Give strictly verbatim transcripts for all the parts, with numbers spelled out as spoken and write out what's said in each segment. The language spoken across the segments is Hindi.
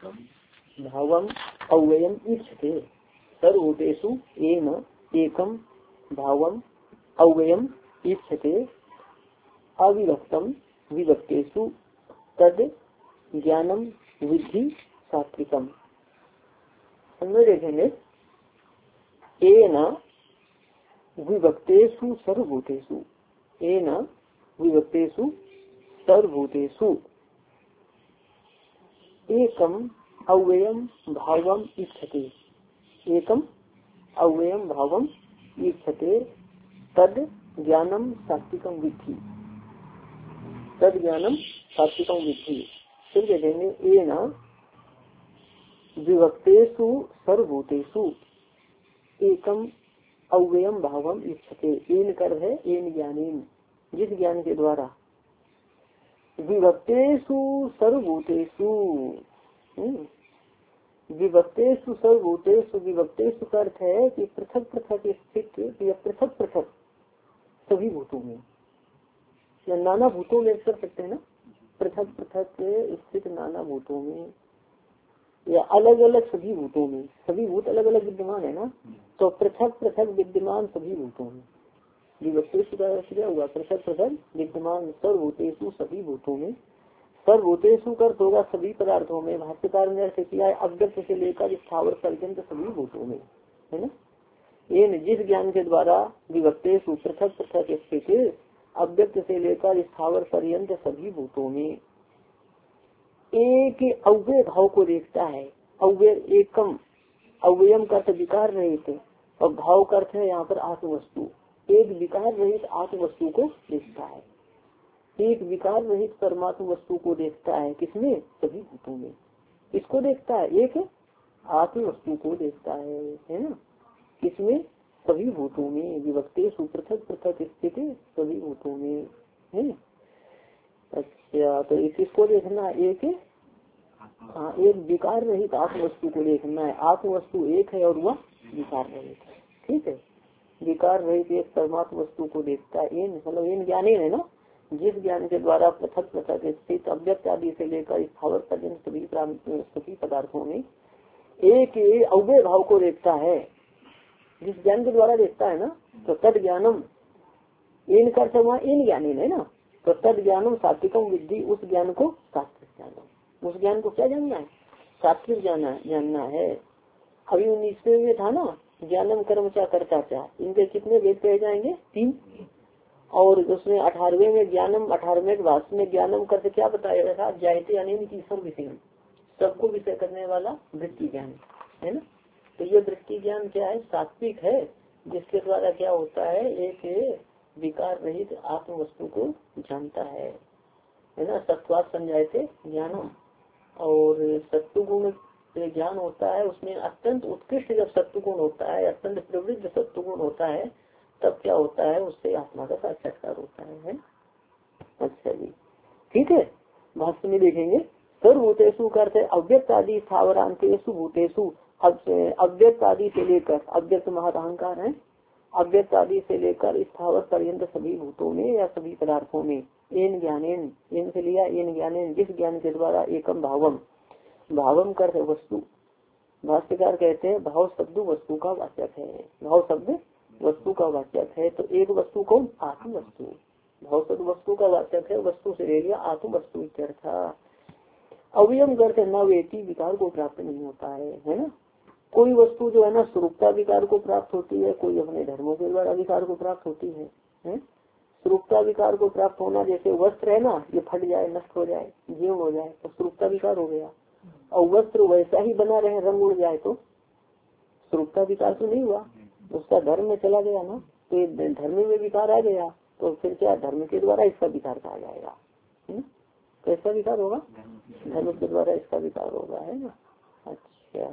भावम अव्ययम ईक्षते सर्वभूतेषु येन एकम भावम अव्ययम ईक्षते अविभक्तम विभक्तेषु तद ज्ञानम विद्धि सात्विकम। समझ देखेंगे येन विभक्तेषु सर्वभूतेषु, येन विभक्तेषु सर्वभूतेषु एकम अव्ययम भावम ईक्षते, एकम अव्ययम भावम ईक्षते तद ज्ञानम सात्विकम विद्धि, तद ज्ञानम सात्विकम विद्धि। फिर कहेंगे येन विभक्तेषु सर्वभूतेषु एकम अव्ययम भावम ईक्षते। येन कर है येन ज्ञानेन, जिस ज्ञान के द्वारा विभक्तेषु सर्वभूतेषु, विभक्तेषु सर्वभूतेषु, विभक्तेषु का अर्थ है कि पृथक पृथक स्थित या पृथक पृथक सभी भूतों में या नाना भूतों में कर सकते हैं ना, पृथक पृथक स्थित नाना भूतों में या अलग अलग सभी भूतों में, सभी भूत अलग अलग विद्यमान है ना, तो पृथक पृथक विद्यमान सभी भूतों में विभक्तेषु का अर्थ क्या हुआ, पृथक पृथक विद्यमान सर्वभूतेषु सभी भूतों में, सर्वभूतेषु का अर्थ होगा सभी पदार्थों में। भाष्यकार ने अर्थ किया है अव्यक्त से लेकर स्थावर पर्यंत सभी भूतों में, है ना। ये जिस ज्ञान के द्वारा विभक्तेषु पृथक पृथक स्थित अव्यक्त से लेकर स्थावर पर्यंत सभी भूतों में एक अव्यय भाव को देखता है। अव्यय एकम, अव्ययम का अर्थ विकार रहित और भाव का अर्थ है यहाँ पर आत्मवस्तु। एक विकार रहित आत्मवस्तु को देखता है, एक विकार रहित परमात्म वस्तु को देखता है। किसमें? सभी भूतों में। किसको देखता है? एक आत्म वस्तु को देखता है, है ना। किसमें? सभी भूतों में। विभक्तेषु पृथक पृथक स्थित सभी भूतों में है। अच्छा, तो इसको देखना एक, हाँ, एक विकार रहित आत्म वस्तु को देखना है। आत्म वस्तु एक है और वह विकार रहित है, ठीक है। विकार रहित एक परमात्म वस्तु को देखता है। इन मतलब इन ज्ञान है ना, जिस ज्ञान के द्वारा पृथक पृथक स्थित अव्यक्त आदि से लेकर स्थावर पर्यंत सभी सभी पदार्थों में एक अव्यय भाव को देखता है, जिस ज्ञान के द्वारा देखता है ना, तो तद ज्ञानम, इन कर इन ज्ञान है ना, तो तद ज्ञानम सात्विकम विद्धि, उस ज्ञान को सात्विक ज्ञानम, उस ज्ञान को क्या जानना है? सात्विक जाना जानना है। अभी उन्नीसवें में था ना, ज्ञानम कर्म चा कर्ता चा, इनके कितने वेद कहे जाएंगे? तीन। और उसमें अठारहवें में ज्ञानम, अठारहवें भाष्य में ज्ञानम करके क्या बताया था? जायते अनेन की सब विषय, सबको विषय करने वाला वृत्ति ज्ञान है ना। तो ये वृत्ति ज्ञान क्या है? सात्विक है, जिसके द्वारा क्या होता है? एक विकार रहित आत्म वस्तु को जानता है, है ना। सत्वात संजायते ज्ञानम, और सत्व गुण ज्ञान होता है, उसमें अत्यंत उत्कृष्ट जब सत्व गुण होता है, अत्यंत प्रवृत्त सत्व गुण होता है, तब क्या होता है? उससे आत्मा का साक्षात्कार होता है, है? अच्छा जी, ठीक है। भाष्य में देखेंगे सर्वभूतेषु करते अव्यक्त आदि स्थावरांतेषु भूतेषु, अव्यक्त आदि से लेकर, अव्यक्त महत अहंकार है, अव्यक्त आदि से लेकर स्थावर पर्यंत सभी भूतों में या सभी पदार्थों में इन ज्ञानेन, इन से लिया इन ज्ञानेन, जिस ज्ञान के द्वारा एकम भावम, भावम कर वस्तु, भाष्यकार कहते हैं भाव शब्द वस्तु का वाचक है, भाव शब्द वस्तु का वाचक है। तो एक वस्तु कौन? आत्म वस्तु। भाव शब्द वस्तु का वाचक है, वस्तु से ले लिया आत्म वस्तु इत्यर्था। अवयम करते न वेती, विकार को प्राप्त नहीं होता है, है ना। कोई वस्तु जो है ना स्वरूपता विकार को प्राप्त होती है, कोई अपने धर्मों के द्वारा विकार को प्राप्त होती है, है? स्वरूपता विकार को प्राप्त होना, जैसे वस्त्र है ना, ये फट जाए, नष्ट हो जाए, जीर्ण हो जाए तो स्वरूपता विकार हो गया। और वस्त्र वैसा ही बना रहे, रंग उड़ जाए तो स्वरूपता विकार तो नहीं हुआ, उसका धर्म में चला गया ना, तो ये धर्म में विकार आ गया, तो फिर क्या धर्म के द्वारा इसका विकार कहा जाएगा, है ना। कैसा विकार होगा? धर्म के द्वारा इसका विकार होगा, है ना। अच्छा,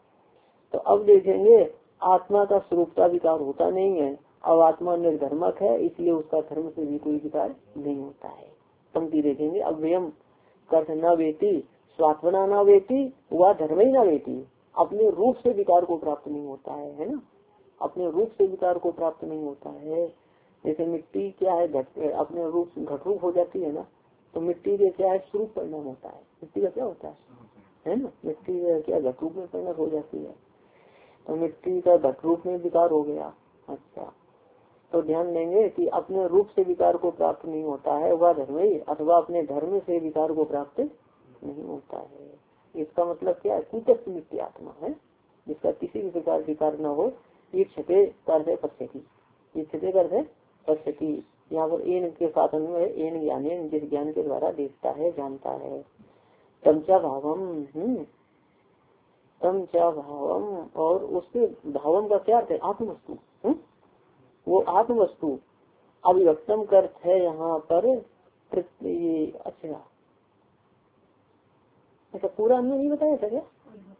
तो अब देखेंगे आत्मा का स्वरूपता विकार होता नहीं है, अब आत्मा निर्धर्मक है, इसलिए उसका धर्म से भी कोई विकार नहीं होता है। पंक्ति देखेंगे अव्ययम कर्थ न वेती, स्वात्मना न वेती, वह धर्म ही न वेती, अपने रूप से विकार को प्राप्त नहीं होता है, है ना। अपने रूप से विकार को प्राप्त नहीं होता है। जैसे मिट्टी क्या है, घट अपने रूप घट रूप हो जाती है ना, तो मिट्टी के क्या है? स्वरूप परिणाम होता है। मिट्टी का क्या होता है? है ना। मिट्टी क्या घट रूप में परिणत हो जाती है, तो मिट्टी का घट रूप में विकार हो गया। अच्छा, तो ध्यान देंगे कि अपने रूप से विकार को प्राप्त नहीं होता है वह धर्म, अथवा अपने धर्म से विकार को प्राप्त नहीं होता है। इसका मतलब क्या है, कूटस्थ नित्य आत्मा है जिसका किसी भी प्रकार विकार न हो। ईक्षते कर पश्यति, ईक्षते कर पश्यति, यहाँ पर एन के साथ में एन ज्ञान, जिस ज्ञान के द्वारा देखता है जानता है। तमचा भावम, हम्म तमचा भावम, और उसके भावम का क्या अर्थ है, आत्मवस्तु। वो आत्मवस्तु अभिव्यक्तम कर्त है यहाँ पर। अच्छा अच्छा, पूरा हमने नहीं बताया था क्या,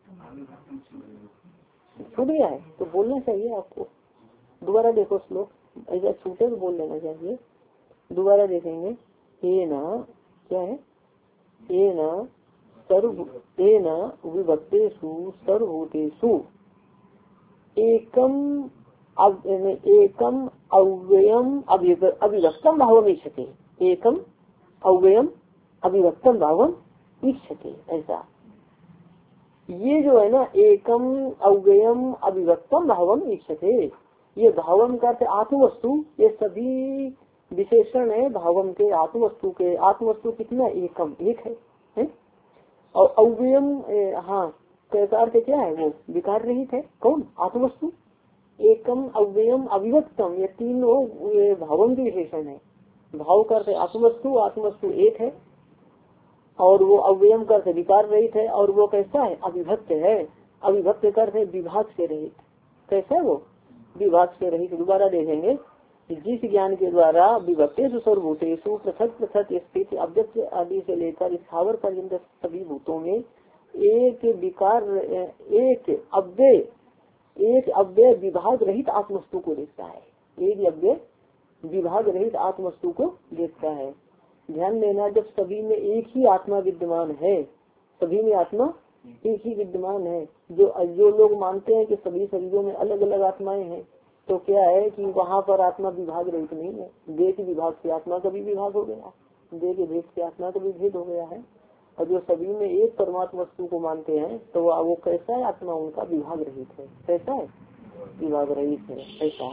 छूट गया है तो बोलना चाहिए आपको। दोबारा देखो श्लोक, ऐसा छूटे तो बोल लेना चाहिए। दोबारा देखेंगे, ये ना क्या है, ये ना सर्व ये ना विभक्तेषु सर्वभूतेषु एकम अब एकम अव्ययम अभिव्यक्तम भावम इच्छते, एकम अव्ययम अभिव्यक्तम भावम इच्छते। ऐसा ये जो है ना, एकम अव्ययम अभिव्यक्तम भावम इच्छते, ये भावम का आत्मवस्तु, ये सभी विशेषण है भावम के, आत्मवस्तु के। आत्मवस्तु कितना, एकम एक है, है? और अव्ययम, हाँ प्रकार से क्या है, वो विकार रहित है। कौन, आत्मवस्तु। एकम अव्ययम अभिव्यक्तम, ये तीनों ये भावम के विशेषण है। भाव करते आत्मवस्तु, आत्मवस्तु एक है, और वो अव्ययम करते विकार रहित है, और वो कैसा है, अविभक्त है। अविभक्त करते विभाग से रहित, कैसा है वो, विभाग से रहित। दोबारा देखेंगे, जिस ज्ञान के द्वारा विभक्तेषु सर्वभूतेषु पृथक पृथक स्थित अव्यक्त आदि से लेकर स्थावर पर्यंत सभी भूतों में एक विकार, एक अव्यय एक अव्यय विभाग रहित आत्मवस्तु को देखता है। एक अव्यय विभाग रहित आत्मवस्तु को देखता है। ध्यान देना, जब सभी में एक ही आत्मा विद्यमान है, सभी में आत्मा एक ही विद्यमान है। जो जो लोग मानते हैं कि सभी शरीरों में अलग अलग आत्माएं हैं, तो क्या है कि वहाँ पर आत्मा विभाग रहित नहीं है। देह के विभाग से आत्मा का भी विभाग हो गया, देह के भेद से आत्मा का भी भेद हो गया है। और जो सभी में एक परमात्मा वस्तु को मानते हैं, तो वो कैसा है, आत्मा उनका विभाग रहित है। कैसा है, विभाग रहित है। ऐसा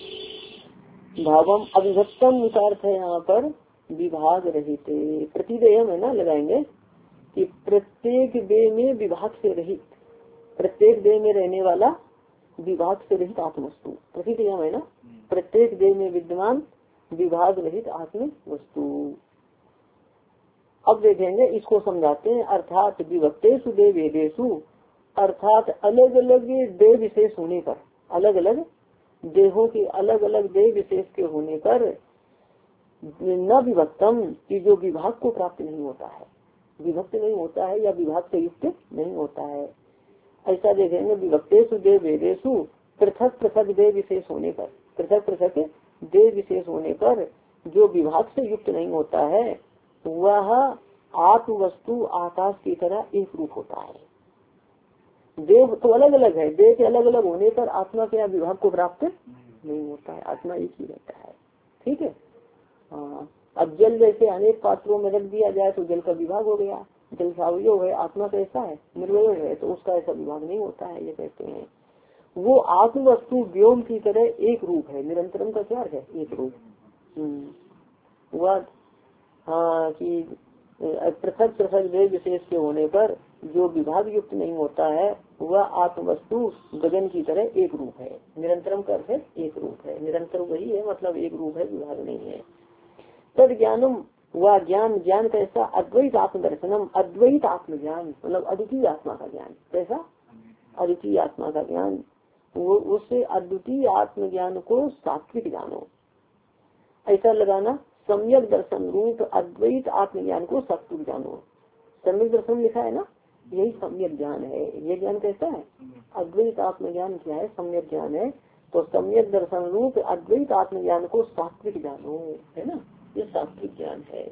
भावम अविभक्तम विचार्थ है यहाँ पर, विभाग रहित। प्रतिदेयम है ना, लगाएंगे कि प्रत्येक देह में विभाग से रहित, प्रत्येक देह में रहने वाला विभाग से रहित आत्मवस्तु। प्रतिदेयम है ना, प्रत्येक देह में विद्यमान विभाग रहित आत्म वस्तु। अब देखेंगे, इसको समझाते हैं। अर्थात विभक्तेषु देह भेदेषु, अर्थात अलग अलग देह विशेष होने पर, अलग अलग देहों के अलग अलग देह विशेष के होने पर न विभक्तम, की जो विभाग को प्राप्त नहीं होता है, विभक्त नहीं होता है या विभाग से युक्त नहीं होता है। ऐसा देखेंगे, विभक्तेषु देह भेदेषु पृथक पृथक देह विशेष होने पर, पृथक पृथक देह विशेष होने पर जो विभाग से युक्त नहीं होता है, वह आत्म वस्तु आकाश की तरह एक रूप होता है। देव तो अलग अलग है, देह के अलग अलग होने पर आत्मा के विभाग को प्राप्त नहीं होता है, आत्मा एक ही रहता है। ठीक है, हाँ। अब जल जैसे अनेक पात्रों में रख दिया जाए तो जल का विभाग हो गया, जल का अवयव है, आत्मा कैसा है, निर्वय है, तो उसका ऐसा विभाग नहीं होता है। ये कहते हैं वो आत्म वस्तु व्योम की तरह एक रूप है। निरंतरम का क्या है, एक रूप। हम्म वह हाँ कि पृथक पृथक देह विशेष के होने पर जो विभाग युक्त नहीं होता है, वह आत्म वस्तु गगन की तरह एक रूप है। निरंतरम का अर्थ है एक रूप है, निरंतर वही है, मतलब एक रूप है, विभाग नहीं है। तद ज्ञानम, वह ज्ञान, ज्ञान कैसा, अद्वैत आत्म दर्शनम, अद्वैत आत्म ज्ञान, मतलब अद्वितीय आत्मा का ज्ञान। कैसा, अद्वितीय आत्मा का ज्ञान। वो उससे अद्वितीय आत्मज्ञान को सात्विक जानो, ऐसा लगाना। सम्यक दर्शन रूप अद्वैत आत्मज्ञान को सात्विक जानो। सम्यक दर्शन लिखा है ना, यही सम्यक ज्ञान है। ये ज्ञान कैसा है, अद्वैत आत्मज्ञान क्या है, सम्यक ज्ञान है। तो सम्यक दर्शन रूप अद्वैत आत्मज्ञान को सात्विक जानो, है ना, ये सात्विक ज्ञान है।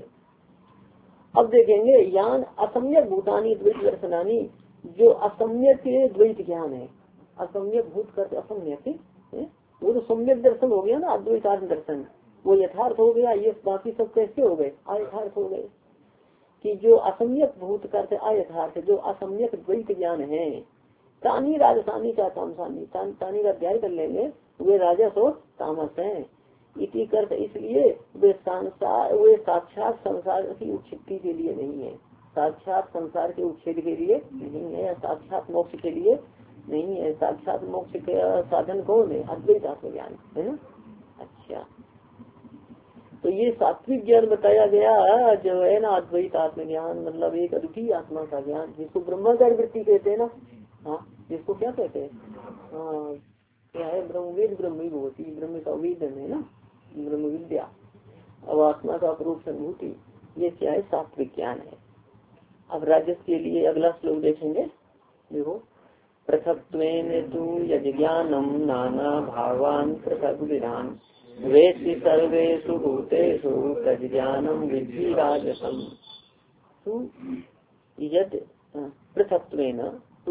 अब देखेंगे ज्ञान असम्यक भूतानी द्वैत दर्शनानी, जो असम्यक द्वैत ज्ञान है। असम्यक भूत कर असम्यक, वो तो सम्यक दर्शन हो गया ना, अद्वैत आत्म दर्शन, वो यथार्थ हो गया। ये बाकी सब कैसे हो गए, अयथार्थ हो गए। कि जो असम्यक भूत करते अयथार्थ जो असम्यक द्वैत ज्ञान है, तानी राजसानी का तामसानी, तानी का अध्याय कर लेंगे, वे राजस और तामस हैं। इति करते इसलिए वे संसार वे साक्षात संसार की उच्छित्ति के लिए नहीं है, साक्षात संसार के उच्छेद के लिए नहीं है, साक्षात मोक्ष के लिए नहीं है। साक्षात मोक्ष के साधन कौन है? अद्वैत आत्मज्ञान है ना। अच्छा, तो ये सात्विक ज्ञान बताया गया जो है ना, अद्वैत आत्मज्ञान मतलब एक अद्वितीय आत्मा का ज्ञान, जिसको ब्रह्माचार्य वृत्ति कहते हैं ना। हाँ, जिसको क्या कहते हैं? हाँ, क्या है? ब्रह्मवेद ब्रह्मी भूति, ब्रह्म का वेद है ना, ब्रह्म विद्या, अब आत्मा का अपरोक्ष अनुभूति, ये क्या है? सात्विक ज्ञान है। अब राजस के लिए अगला श्लोक देखेंगे। देखो, पृथक्त्वेन तु यज्ञानम नाना भावान पृथक विधान वेत्ति सर्वेषु भूतेषु तज्ज्ञानम विद्धि राजसम। तु यद पृथक्त्वेन तु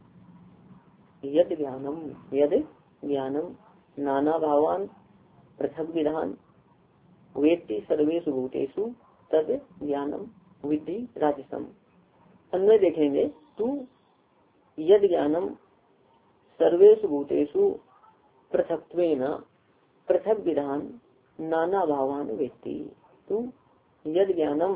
यद ज्ञानम यद ज्ञानम नाना भावान पृथक विधान वेत्ति सर्वेषु भूतेषु तद ज्ञानम विद्धि राजसम। अन्वय देखेंगे। तू यद ज्ञानम सर्वेषु भूतेषु पृथक्त्वेन पृथक विधान नाना भावान वेत्ति। तू यद ज्ञानम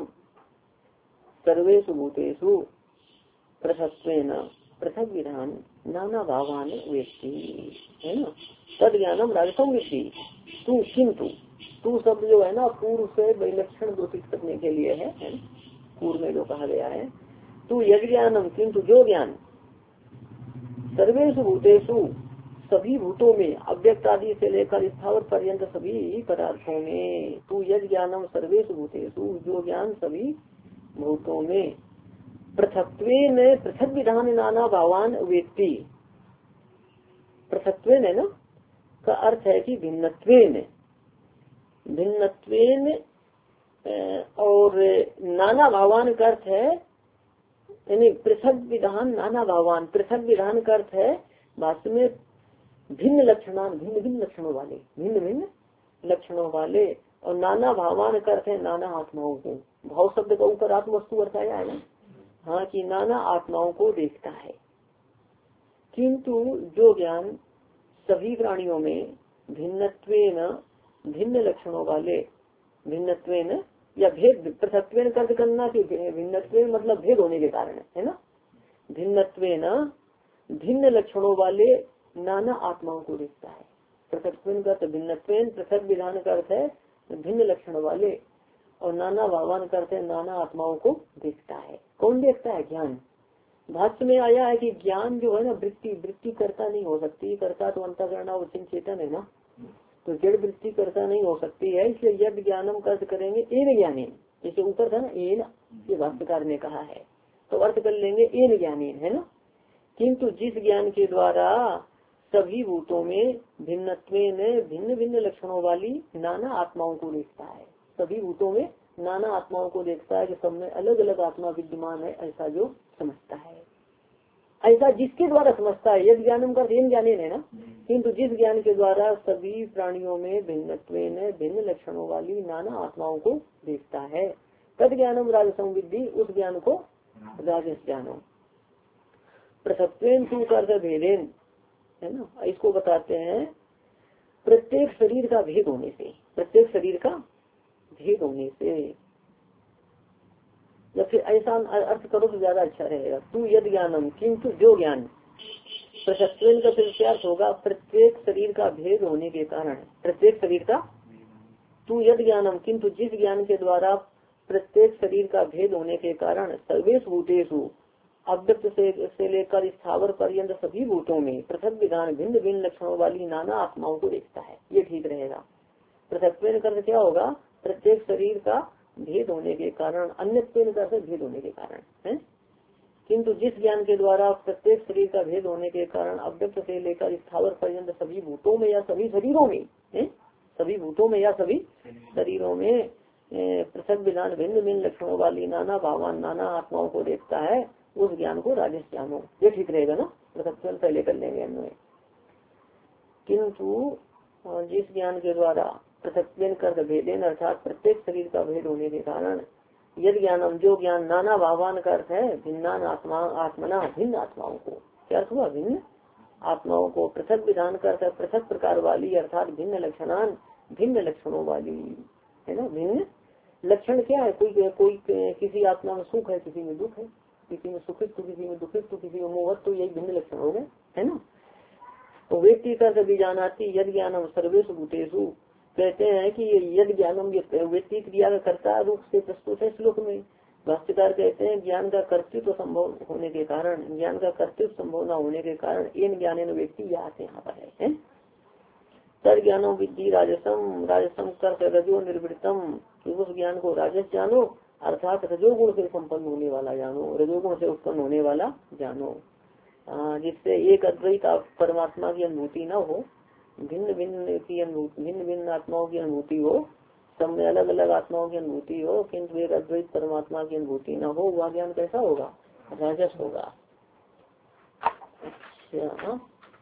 सर्वेषु भूतेषु पृथक्त्वेन पृथक विधान नाना भावान वेत्ति, है ना। तद ज्ञानम राजसम विद्धि। तू किंतु, तू शब्द जो है ना पूर्व से विलक्षण घोषित करने के लिए है, है पूर्व में जो कहा गया है। तू यज्ञ ज्ञानम किंतु जो ज्ञान सर्वेषु भूतेषु सभी भूतों में अव्यक्त आदि से लेकर स्थावर पर्यंत सभी पदार्थों में, तू यज्ञ ज्ञानम सर्वेषु भूतेषु जो ज्ञान सभी भूतों में पृथक्त्वेन पृथक विधान नाना भावान वेत्ति। पृथक्त्वेन है ना का अर्थ है कि भिन्नत्वेन, भिन्नत्वेन और नाना भावान का अर्थ है यानी पृथक विधान नाना भावान। पृथक विधान का अर्थ है वास्तव में भिन्न लक्षणान, भिन्न भिन्न लक्षणों वाले, भिन्न भिन्न लक्षणों वाले। और नाना भावान का अर्थ है नाना आत्माओं को। भाव शब्द का ऊपर आत्म वस्तु अर्थ आया है ना, हाँ, कि नाना आत्माओं को देखता है। किंतु जो ज्ञान सभी प्राणियों में भिन्नत्वेन भिन्न लक्षणों वाले, भिन्नत्वेन या भेद, पृथक्त्वेन कर्त करना कि भिन्नत्वेन मतलब भेद होने के कारण है ना, भिन्नत्वेन भिन्न लक्षणों वाले नाना आत्माओं को देखता है। पृथक्त्वेन का अर्थ भिन्नत्वेन, पृथक विधान का अर्थ है भिन्न लक्षण वाले, और नाना भावान का अर्थ है नाना आत्माओं को देखता है। कौन देखता है? ज्ञान। भाष्य में आया है कि ज्ञान जो है ना वृत्ति, वृत्ति करता नहीं हो सकती, करता तो अंतःकरण और चेतन है ना, तो जड़ वृत्ति करता नहीं हो सकती है। इसलिए यद ज्ञानम का अर्थ करेंगे एन ज्ञानी, जैसे ऊपर था ना एन, ये भाष्यकार ने कहा है, तो अर्थ कर लेंगे एन ज्ञानी, है ना। किंतु जिस ज्ञान के द्वारा सभी भूतों में भिन्नत्वेन भिन्न भिन्न लक्षणों वाली नाना आत्माओं को देखता है, सभी भूतों में नाना आत्माओं को देखता है, जो सब में अलग अलग आत्मा विद्यमान है, ऐसा जो समझता है, ऐसा जिसके द्वारा समझता है। यद ज्ञानम का एन ज्ञानी है ना, किंतु जिस ज्ञान के द्वारा सभी प्राणियों में भिन्नत्वेन भिन्न लक्षणों वाली नाना आत्माओं को देखता है, तद ज्ञानम राजसम विद्धि, उस ज्ञान को राजस ज्ञानम। पृथक्त्वेन तू कर भेदेन, है ना, इसको बताते हैं प्रत्येक शरीर का भेद होने से, प्रत्येक शरीर का भेद होने से, या फिर ऐसा अर्थ करो तो ज्यादा अच्छा रहेगा। तू यद ज्ञानम किंतु जो ज्ञान, पृथक्त्वेन का फिर अर्थ होगा प्रत्येक शरीर का भेद होने के कारण, प्रत्येक शरीर का। तू यद ज्ञानम किंतु जिस ज्ञान के द्वारा प्रत्येक शरीर का भेद होने के कारण सर्वेषु भूतेषु अव्यक्त से, से लेकर स्थावर पर्यंत सभी भूतों में पृथक विधान भिन्न भिन्न लक्षणों वाली नाना आत्माओं को देखता है, ये ठीक रहेगा। पृथक्त्वेन का क्या होगा? प्रत्येक शरीर का भेद होने के कारण, अन्यत्वेन का भेद होने के कारण है। किंतु जिस ज्ञान के द्वारा प्रत्येक शरीर का भेद होने के कारण अव्यक्त से लेकर स्थावर पर्यंत सभी भूतों में या सभी शरीरों में है, सभी भूतों में या सभी शरीरों में पृथक विधान भिन्न भिन्न लक्षणों वाली नाना भावान नाना आत्माओं को देखता है, उस ज्ञान को राजस ज्ञान हो, ये ठीक रहेगा ना। पृथक्त्वेन पहले कर लेंगे अन्वय। किंतु जिस ज्ञान के द्वारा पृथक्त्वेन कर भेदेन अर्थात प्रत्येक शरीर का भेद होने के कारण यद ज्ञानम जो ज्ञान, नाना भावान का अर्थ है भिन्नान आत्मा, आत्मना भिन्न आत्माओं को, क्या अर्थ हुआ, भिन्न आत्माओं को, पृथक विधान का अर्थ है पृथक प्रकार वाली, अर्थात भिन्न लक्षणान, भिन्न लक्षणों वाली, है ना। भिन्न लक्षण क्या है, कोई कोई किसी आत्मा में सुख है, किसी में दुख है, किसी में सुखित तो किसी में दुखित तो किसी में मोहत, तो यही भिन्न लक्षण हो गए, है ना। तो व्यक्ति का सभी जानाती यद ज्ञानम सर्वेशु भूतेषु, कहते हैं कि यद ज्ञानम व्यक्ति क्रिया का कर्ता रूप से प्रस्तुत है श्लोक में। भाष्यकार कहते हैं ज्ञान का कर्तृत्व संभव होने के कारण, ज्ञान का कर्तृत्व संभव न होने के कारण इन ज्ञान व्यक्ति यहाँ से यहाँ पर है। तर ज्ञानो विद्धि राजसम, राजसम कर रजो निर्वृतम, उस ज्ञान को राजस जानो, अर्थात रजोगुण से संपन्न होने वाला जानो, रजोगुण से उत्पन्न होने वाला जानो, जिससे एक अद्वैत परमात्मा की अनुभूति न हो, भिन्न भिन्न की अनुभूति, भिन्न भिन्न आत्माओं की अनुभूति हो, सब में अलग अलग आत्माओं की अनुभूति हो, किंतु एक अद्वैत परमात्मा की अनुभूति न हो, वह ज्ञान कैसा होगा, राजस होगा। अच्छा,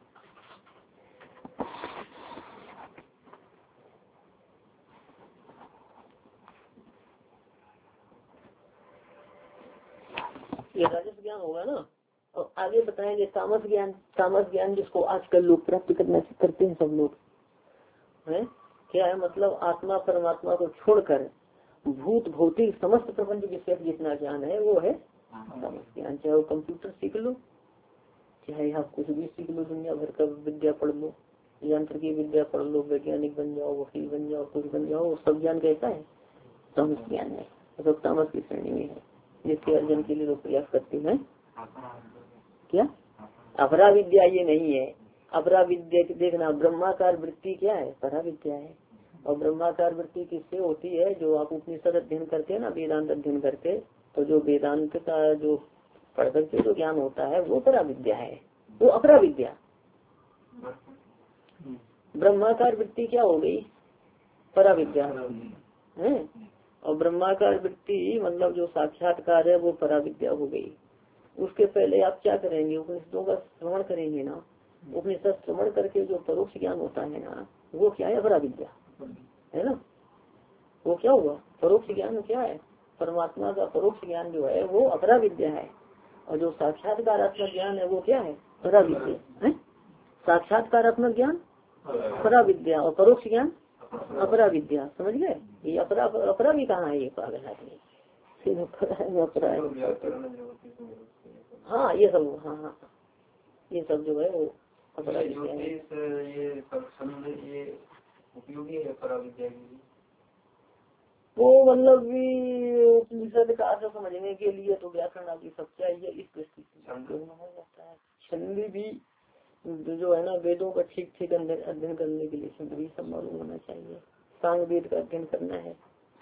ये राजस ज्ञान होगा ना। और आगे बताएंगे तामस ज्ञान, तामस ज्ञान जिसको आजकल लोग प्राप्त करना करते हैं सब लोग, है क्या है, मतलब आत्मा परमात्मा को छोड़कर भूत भौतिक समस्त प्रपंच विषय जितना ज्ञान है वो है तामस ज्ञान। चाहे वो कंप्यूटर सीख लो, चाहे आप कुछ भी सीख लो, दुनिया भर का विद्या पढ़ लो, यंत्र की विद्या पढ़ लो, वैज्ञानिक बन जाओ, वकील बन जाओ, कुछ बन जाओ, सब ज्ञान कैसा है, तामस ज्ञान है, सब तामस की श्रेणी में है, जिसके अर्जन के लिए लोग प्रयास करते हैं। क्या अपरा विद्या ये नहीं है, अपरा विद्या देखना, ब्रह्माकार वृत्ति क्या है, परा विद्या है। और ब्रह्माकार वृत्ति किससे होती है, जो आप उपनिषद अध्ययन करते हैं ना, वेदांत अध्ययन करते, तो जो वेदांत का जो पढ़ करके जो ज्ञान होता है वो परा विद्या है, वो अपरा विद्या। ब्रह्माकार वृत्ति क्या हो गई, परा विद्या है। और ब्रह्माकार वृत्ति मतलब जो साक्षात्कार है वो परा विद्या हो गई। उसके पहले आप क्या करेंगे, उपनिषदों का श्रवण करेंगे ना, उपनिषद श्रवण करके जो परोक्ष ज्ञान होता है ना, वो क्या है, अपरा विद्या है ना। वो क्या हुआ, परोक्ष ज्ञान क्या है, परमात्मा का परोक्ष ज्ञान जो है वो अपरा विद्या है। और जो साक्षात्कारात्मक ज्ञान है वो क्या है, परा विद्या है। साक्षात्कारात्मक ज्ञान परा विद्या और परोक्ष ज्ञान अपरा विद्या, समझ गए। ये अपरा अपरा भी कहाँ है, ये पागल आदमी, अपरा हाँ ये सब, हाँ हाँ ये सब जो है वो अपरा विद्या है। ये उपयोगी है अपरा विद्या की, वो मतलब भी उपनिषद का अर्थ समझने के लिए तो व्याकरण आदि सब चाहिए, इस दृष्टि से हो जाता है। छंद भी जो है ना, वेदों का ठीक ठीक अध्ययन करने के लिए छंद भी सब मालूम होना चाहिए। सांग वेद का अध्ययन करना है,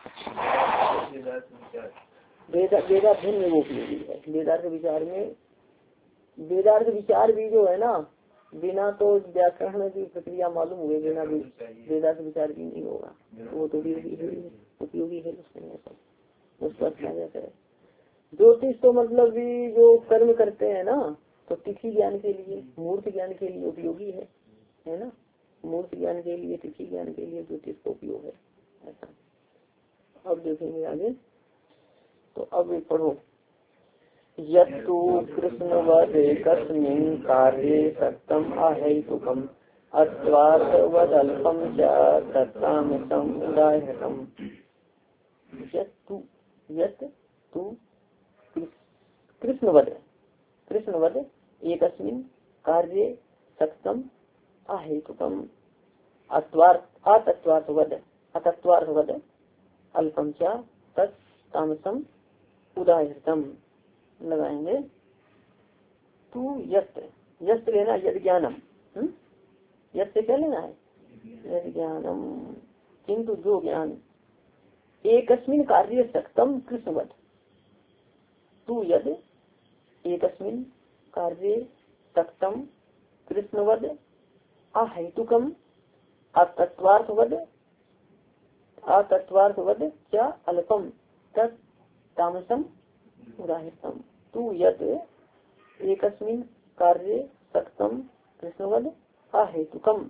वेदाध्ययन में वो उपयोगी है। वेदार्थ विचार में, वेदार्थ विचार भी जो है ना, बिना तो व्याकरण की प्रक्रिया मालूम हुए बिना भी वेदार्थ विचार भी नहीं होगा, वो तो उपयोगी है, उपयोगी है उसमें सब। उस पर क्या जाता है, ज्योतिष तो मतलब भी जो कर्म करते हैं ना, तो तिथि ज्ञान के लिए, मूर्त ज्ञान के लिए उपयोगी है, है ना। मूर्त ज्ञान के लिए, तिथि ज्ञान के लिए ज्योतिष का उपयोग है, ऐसा। अब देखेंगे आगे, तो अब पढ़ो, यत्तु कृष्णवदे कस्मिन् कार्ये सत्यम अहेतुकम् अत्वार्थवदल्पं च तत्तामसम् उदाहृतम्। यत्तु यत्तु कृष्णवद, कृष्णवद एकस्मिन् कार्ये सत्यम अहेतुकम् अत्वार्थ अतत्वार्थवद अतत्वार्थवद अल्पम च तत् तामसम उदाहृतम। लगाएंगे तू यस्त, यस्त लेना यद ज्ञानम, यस्त क्या लेना है, यद ज्ञानम, किंतु जो ज्ञान एकस्मिन् कार्य सत्यम कृष्णवद, तू यद एकस्मिन् कार्ये सत्यम कृष्णवद अहेतुकम अतत्वार्थवद अतत्वार्थवद क्या अल्पम तत् तामसम उदाहृतम। तू यद एकस्मिन् कार्ये सत्यम कृष्णवद अहेतुकम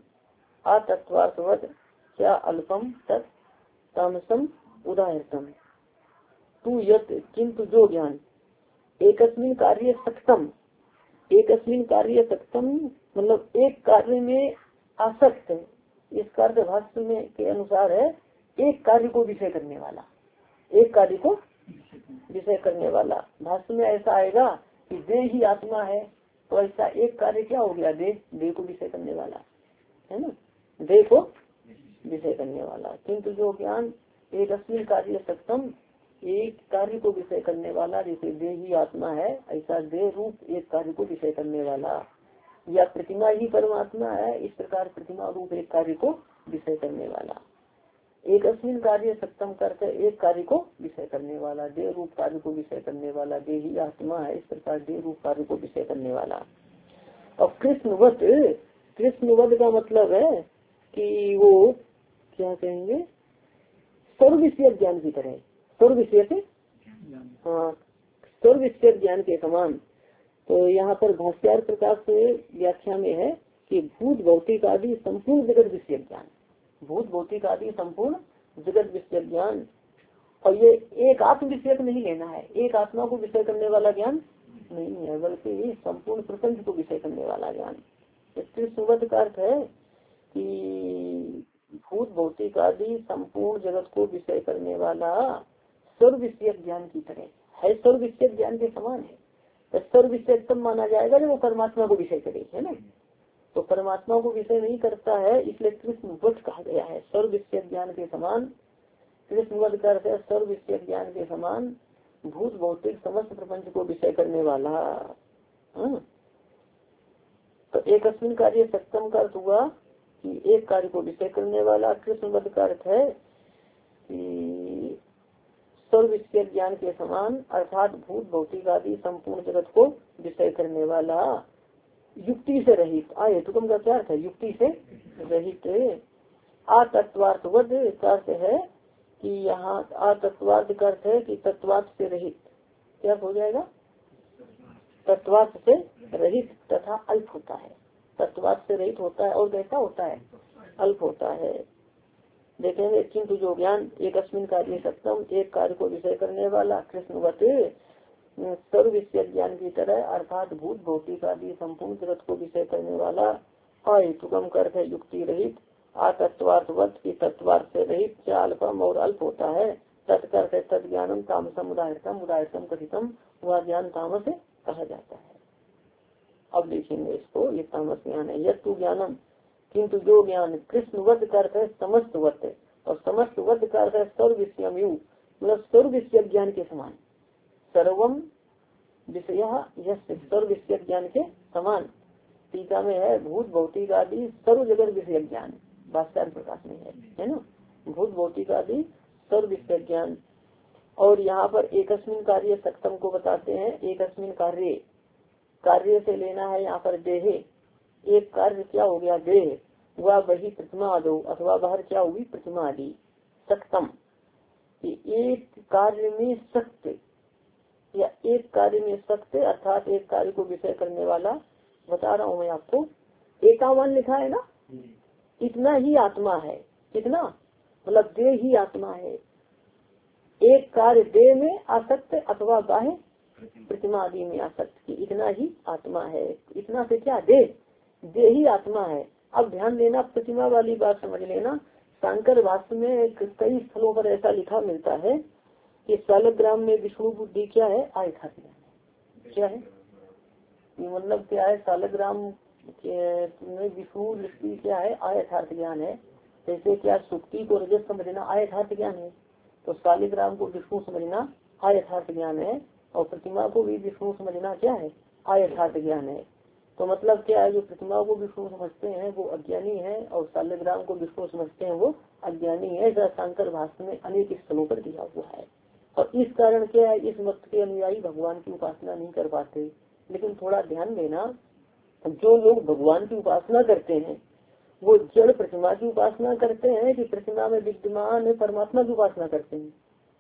अतत्वार्थवद क्या अल्पम तत् तामसम उदाहृतम। तू यत किंतु जो ज्ञान एकस्मिन कार्य सख्तम, एकस्मिन कार्य सख्तम मतलब एक कार्य में आसक्त है। इस कार्य भाष्य में के अनुसार है एक कार्य को विषय करने वाला, एक कार्य को विषय करने वाला। भाष्य में ऐसा आएगा कि देह ही आत्मा है, तो ऐसा एक कार्य क्या हो गया, देह, देह को विषय करने वाला है ना, देह को विषय करने वाला। किंतु जो ज्ञान एक अस्मिन कार्य सक्षम, एक कार्य को विषय करने वाला, जैसे देह ही आत्मा है ऐसा देह रूप एक कार्य को विषय करने वाला, या प्रतिमा ही परमात्मा है इस प्रकार प्रतिमा रूप एक कार्य को विषय करने वाला। एक अस्मिन कार्य सक्षम करके एक कार्य को विषय करने वाला, देह रूप कार्य को विषय करने वाला, देह ही आत्मा है इस प्रकार देह रूप कार्य को विषय करने वाला। और कृष्णवत, कृष्णवत का मतलब है कि वो क्या कहेंगे, सर्व विषय ज्ञान की तरह, सर्व विषय से हाँ सर्व विषय ज्ञान के समान। तो यहाँ पर भाष्यार प्रकाश से व्याख्या में है कि भूत भौतिक आदि संपूर्ण जगत विषय ज्ञान, भूत भौतिक आदि संपूर्ण जगत विषय ज्ञान। और ये एक आत्म विषय नहीं लेना है, एक आत्मा को विषय करने वाला ज्ञान नहीं है, बल्कि संपूर्ण प्रपंच को विषय करने वाला ज्ञान। इसके सुगत का अर्थ है कि भूत भौतिक आदि संपूर्ण जगत को विषय करने वाला सर्व विषय ज्ञान की तरह है, सर्व विषय ज्ञान के समान है। तो सर्व विषय तब माना जाएगा जब वो परमात्मा को विषय करे, है ना। तो परमात्मा को विषय नहीं करता है, इसलिए कृष्णवत कहा गया है, सर्व विषय ज्ञान के समान। कृष्णवत करते हैं सर्व विषय ज्ञान के समान, भूत भौतिक समस्त प्रपंच को विषय करने वाला। हाँ? तो एक अस्मिन कार्य सत्यम का अर्थ हुआ कि एक कार्य को विषय करने वाला। कृष्णवत का अर्थ है कि सर्व विषय ज्ञान के समान, अर्थात भूत भौतिक आदि संपूर्ण जगत को विषय करने वाला, युक्ति से रहित। आ हेतुकम का क्या अर्थ है, युक्ति से रहित। अतत्वार्थवद का अर्थ है कि यहाँ अतत्वार्थ का अर्थ है कि तत्वार्थ से रहित, क्या हो जाएगा, तत्वार्थ से रहित तथा अल्प होता है, तत्वार्थ से रहित होता है और कैसा होता है, अल्प होता है। देखेंगे किंतु जो ज्ञान एक अस्मिन कार्य सत्यम, एक कार्य को विषय करने वाला, कृष्णवत सर्व विषय ज्ञान की तरह, अर्थात भूत भौतिक आदि संपूर्ण जगत को विषय करने वाला। अहेतुकम करते है युक्ति रहित, अतत्वार्थवत की तत्वार्थ से रहित, क्या अल्पम और अल्प होता है। तत्कर्थ तद ज्ञानम तामसम उदाहृतम, उदाहृतम कथितम, वह ज्ञान तामस कहा जाता है। अब देखेंगे इसको, ये तामस ज्ञान है। यह तू ज्ञानम किंतु जो ज्ञान, कृष्णवत करते है समस्त वत, और समस्त वत करते है सर्व विषयम यु, मतलब सर्व विषय ज्ञान के समान, सर्वम विषय यह सर्व विषय ज्ञान के समान। टीका में है भूत भौतिक आदि सर्व जगत विषय ज्ञान, भाष्य प्रकाश में है, है ना, भूत भौतिक आदि सर्व विषय ज्ञान। और यहाँ पर एकस्मिन कार्य सक्षम को बताते हैं, एकस्मिन कार्य, कार्य से लेना है यहाँ पर देह, एक कार्य क्या हो गया देह, वह वही प्रतिमा आदो, अथवा बाहर क्या हुई प्रतिमा आदि। सक्षम एक कार्य में सत्य, या एक कार्य में सत्य अर्थात एक कार्य को विषय करने वाला। बता रहा हूँ मैं आपको, एकावन लिखा है ना, इतना ही आत्मा है, कितना मतलब देह ही आत्मा है। एक कार्य देह में आसक्त अथवा बाह्य प्रतिमा आदि में आसक्त की, इतना ही आत्मा है। इतना से क्या देह, देह ही आत्मा है। अब ध्यान देना, प्रतिमा वाली बात समझ लेना। शंकर भाष्य में कई स्थलों पर ऐसा लिखा मिलता है कि सालग्राम में विष्णु बुद्धि क्या है, आयथार्थ ज्ञान क्या है, मतलब क्या है, सालग्राम में विष्णु दृष्टि क्या है, आयथार्थ ज्ञान है। जैसे क्या सुक्ति को रजत समझना आयथार्थ ज्ञान है, तो सालिग्राम को विष्णु समझना आयथार्थ ज्ञान है, और प्रतिमा को भी विष्णु समझना क्या है, आयथार्थ ज्ञान है। तो मतलब क्या है, जो प्रतिमा को विष्णु समझते हैं वो अज्ञानी है, और सालिग्राम को विष्णु समझते हैं वो अज्ञानी है। ऐसा शंकर भाष्य में अनेक स्थलों पर दिया हुआ है। और इस कारण क्या है, इस मत के अनुयायी भगवान की उपासना नहीं कर पाते। लेकिन थोड़ा ध्यान देना, जो लोग भगवान की उपासना करते हैं वो जड़ प्रतिमा की उपासना करते हैं कि प्रतिमा में विद्यमान परमात्मा की उपासना करते हैं।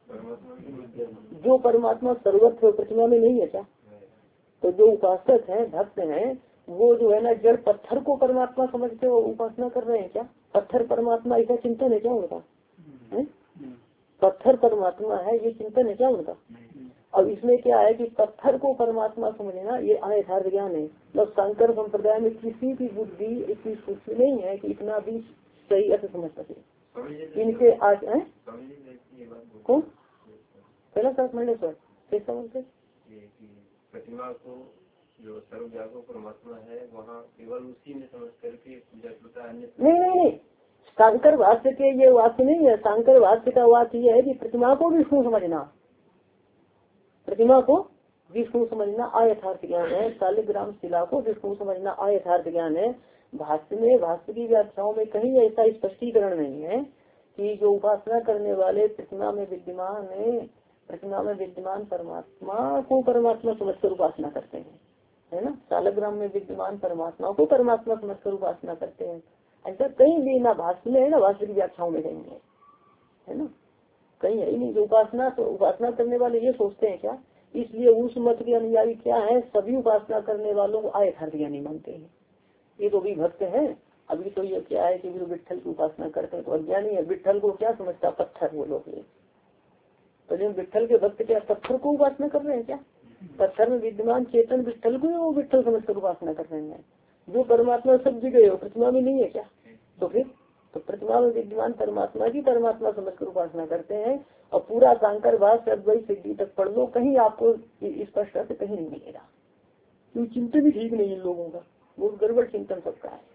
जो परमात्मा सर्वत्र प्रतिमा में नहीं है क्या, तो जो उपासक हैं, भक्त हैं, वो जो है ना जड़ पत्थर को परमात्मा समझते हो उपासना कर रहे हैं क्या, पत्थर परमात्मा ऐसा चिंतन है क्या उनका है? पत्थर परमात्मा है, ये चिंतन है क्या उनका। अब इसमें क्या है कि पत्थर को परमात्मा समझना ये अयथार्थ ज्ञान है। मतलब शंकर संप्रदाय में किसी की बुद्धि इतनी सूक्ष्म नहीं है कि इतना भी सही अर्थ समझ सके। इनके आज है कौन पहला मंडेश्वर कैसा बोलते प्रतिमा को जो सर्वव्यापक परमात्मा है वहाँ केवल उसी में समझ करके पूजा करता है। नहीं नहीं नहीं, शंकर भाष्य के ये वाक्य नहीं है। शंकर भाष्य का वाक्य ये है कि प्रतिमा को विष्णु समझना, प्रतिमा को विष्णु समझना अयथार्थ ज्ञान है। शालिग्राम शिला को विष्णु समझना अयथार्थ ज्ञान है। भाष्य में भाष्य की व्याख्याओं में कहीं ऐसा स्पष्टीकरण नहीं है कि जो उपासना करने वाले प्रतिमा में विद्यमान है, प्रतिमा में विद्यमान परमात्मा को परमात्मा समझकर उपासना करते हैं, है ना। शालिग्राम में विद्यमान परमात्मा को परमात्मा समझकर उपासना करते हैं। ऐसा कहीं भी ना भाष्य में है ना भाष्य की व्याख्याओं में कहीं है, है ना, कहीं है ही नहीं। जो उपासना तो उपासना करने वाले ये सोचते हैं क्या, इसलिए उस मत के अनुयायी क्या है, सभी उपासना करने वालों को अयथार्थ ज्ञानी मानते हैं। ये तो भी भक्त है। अभी तो ये क्या है कि जो विट्ठल की उपासना करते हैं तो अज्ञानी है। विट्ठल को क्या समझता, पत्थर वो लोग। तो जो विट्ठल के भक्त क्या पत्थर को उपासना कर रहे हैं क्या, पत्थर में विद्यमान चेतन विट्ठल को वो विट्ठल समझकर उपासना कर रहे हैं। जो परमात्मा सब जगह हो प्रतिमा में नहीं है क्या, तो फिर तो प्रतिमा में विद्यमान परमात्मा की परमात्मा समझकर उपासना करते हैं। और पूरा शंकर भाष्य अद्वैत सिद्धि तक पढ़ लो, कहीं आपको स्पष्ट अर्थ कहीं नहीं मिलेगा। क्यों, चिंतन भी ठीक नहीं इन लोगों का, बहुत गड़बड़ चिंतन सबका है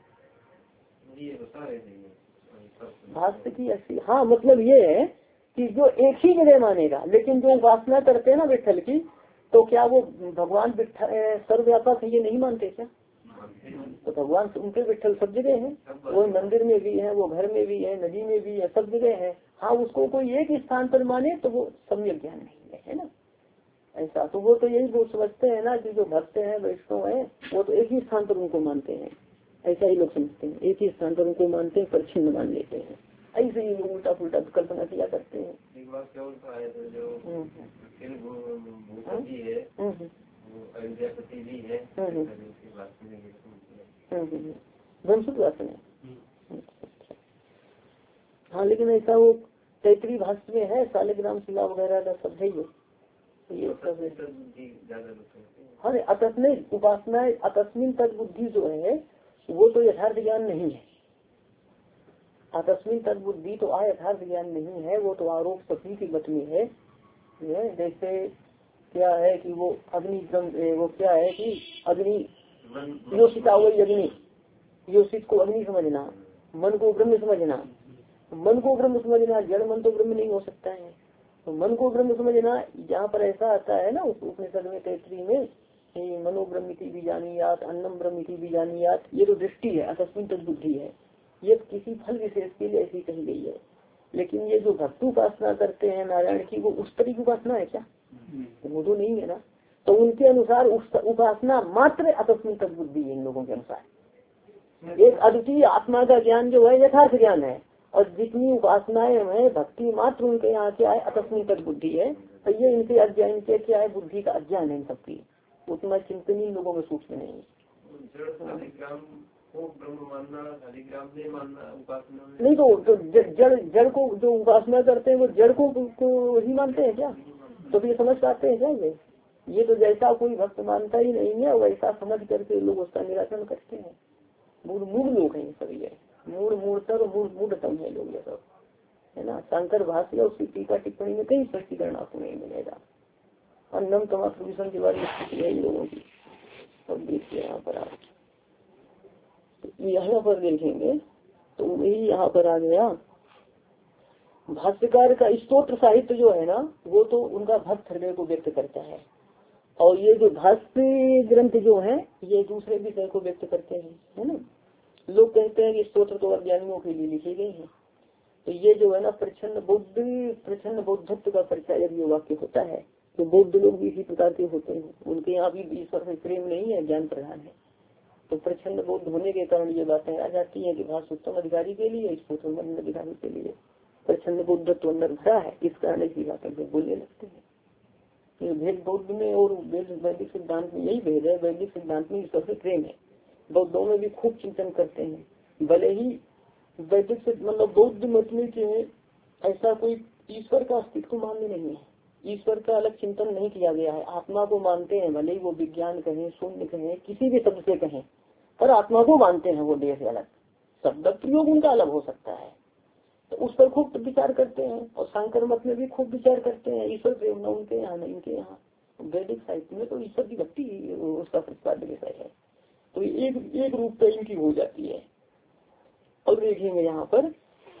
भाष्य की ऐसी। हाँ मतलब ये है कि जो एक ही जगह मानेगा, लेकिन जो उपासना करते हैं ना विट्ठल की, तो क्या वो भगवान सर्वव्यापक है ये नहीं मानते क्या। तो भगवान उनके विट्ठल सब जगह है, वो मंदिर में भी है, वो घर में भी है, नदी में भी है, सब जगह है। हाँ उसको कोई एक स्थान पर माने तो वो सम्यक ज्ञान नहीं है, है ना। ऐसा तो वो तो यही वो समझते हैं ना कि जो भक्त हैं वैष्णव है वो तो एक ही स्थान पर उनको मानते हैं। ऐसा ही लोग समझते हैं, एक ही स्थान पर उनको मानते हैं, परिच्छिन्न मान लेते हैं। ऐसे ही लोग उल्टा पुल्टा कल्पना किया करते हैं। एक बार क्या होता है तो जो भूपति है वो अयोध्यापति भी है, ब्रह्मसूत्र भाष्य में। हाँ लेकिन ऐसा वो तैतरी भाष्य में है, शालिग्राम शिला वगैरह का सब है ये सब है। हाँ अतस्मै उपासना अतस्मिन तद बुद्धि जो है वो तो यथार्थ ज्ञान नहीं है। अतस्मिन तद बुद्धि तो आ यथार्थ ज्ञान नहीं है, वो तो आरोप सभी की मत में है। जैसे क्या है कि वो अग्नि वो क्या है कि अग्नि योषिता वही अग्नि, योषित को अग्नि समझना, मन को ब्रह्म समझना। मन को ब्रह्म समझना, जड़ मन तो ब्रह्म नहीं हो सकता है। तो मन को ब्रह्म समझना जहाँ पर ऐसा आता है ना उस उपनिषद में तैतरी में, मनो ब्रह्मिति भी जानियात अन्नम ब्रह्मिति भी जानियात, ये तो दृष्टि है, अतस्मिन तद बुद्धि है। ये किसी फल विशेष के लिए ऐसी कही गई है। लेकिन ये जो भक्त उपासना करते हैं नारायण की, वो उस तरह की उपासना है क्या, वो तो नहीं है ना। तो उनके अनुसार उपासना मात्र अतस्मिन तद बुद्धि है। इन लोगों के अनुसार एक अद्वितीय आत्मा का ज्ञान जो है यथार्थ ज्ञान है, और जितनी उपासनाएं हैं भक्ति मात्र उनके यहाँ क्या है, अतस्मिन तद बुद्धि है। तो ये इनके अज्ञान, इनके क्या है, बुद्धि का अज्ञान है इन सबकी। उतना चिंतन इन लोगों में सूक्ष्म नहीं है। नहीं तो, तो जड़ जड़ को जो उपासना करते हैं वो जड़ को, को ही मानते हैं क्या, तो ये समझ पाते हैं क्या। ये ये तो जैसा कोई भक्त मानता ही नहीं है वैसा समझ करके लोग उसका निराकरण करते हैं। मूल मूल लोग हैं सब, ये मूल मूर्तर मूल मूर्तम है लोग ये सब, है ना। शंकर भाष्य उसकी टीका टिप्पणी में कई स्पष्टीकरण आपको नहीं मिलेगा। अन्नम तमा प्रदूषण के बारे में स्थिति है इन लोगों की। और देखिए यहाँ पर आप यहाँ पर देखेंगे तो वही यहाँ पर आ गया। भाष्यकार का स्तोत्र साहित्य जो है ना वो तो उनका भक्त हृदय को व्यक्त करता है, और ये जो भाष्य ग्रंथ जो है ये दूसरे विषय को व्यक्त करते हैं, है ना। लोग कहते हैं कि स्तोत्र तो अज्ञानियों के लिए लिखे गए हैं। तो ये जो है ना प्रच्छन्न बौद्ध प्रच्छन्न बौद्धत्व का परिचय जब ये वाक्य होता है तो बौद्ध लोग भी इसी प्रकार के होते हैं। उनके यहाँ भी ईश्वर से प्रेम नहीं है, ज्ञान प्रधान है। तो प्रच्छन्न बौद्ध होने के कारण ये बातें आ जाती है कि भाष्य उत्तम अधिकारी के लिए, स्तोत्र मध्यम अधिकारी के लिए। प्रच्छन्न बौद्धत्व अंदर भरा है, इस कारण ऐसी बातें बोलने लगते हैं। भेद बौद्ध में और वैदिक सिद्धांत में यही भेद है। वैदिक सिद्धांत में ईश्वर से प्रेम है, बौद्धों में भी खूब चिंतन करते हैं। भले ही वैदिक से मतलब बौद्ध मत में के ऐसा कोई ईश्वर का अस्तित्व मान्य नहीं है, ईश्वर का अलग चिंतन नहीं किया गया है। आत्मा को मानते हैं, भले ही वो विज्ञान कहें, शून्य कहें, किसी भी शब्द से कहें, पर आत्मा को मानते हैं। वो देह से अलग, शब्द प्रयोग उनका अलग हो सकता है, तो उस पर खूब विचार करते हैं। और शंकर मत में भी खूब विचार करते हैं। ईश्वर प्रेम न उनके यहाँ न इनके यहाँ। वैदिक साहित्य में तो ईश्वर की भक्ति उसका प्रतिपाद्य विषय है। तो एक एक रूप पे इनकी हो जाती है। और देखेंगे यहाँ पर,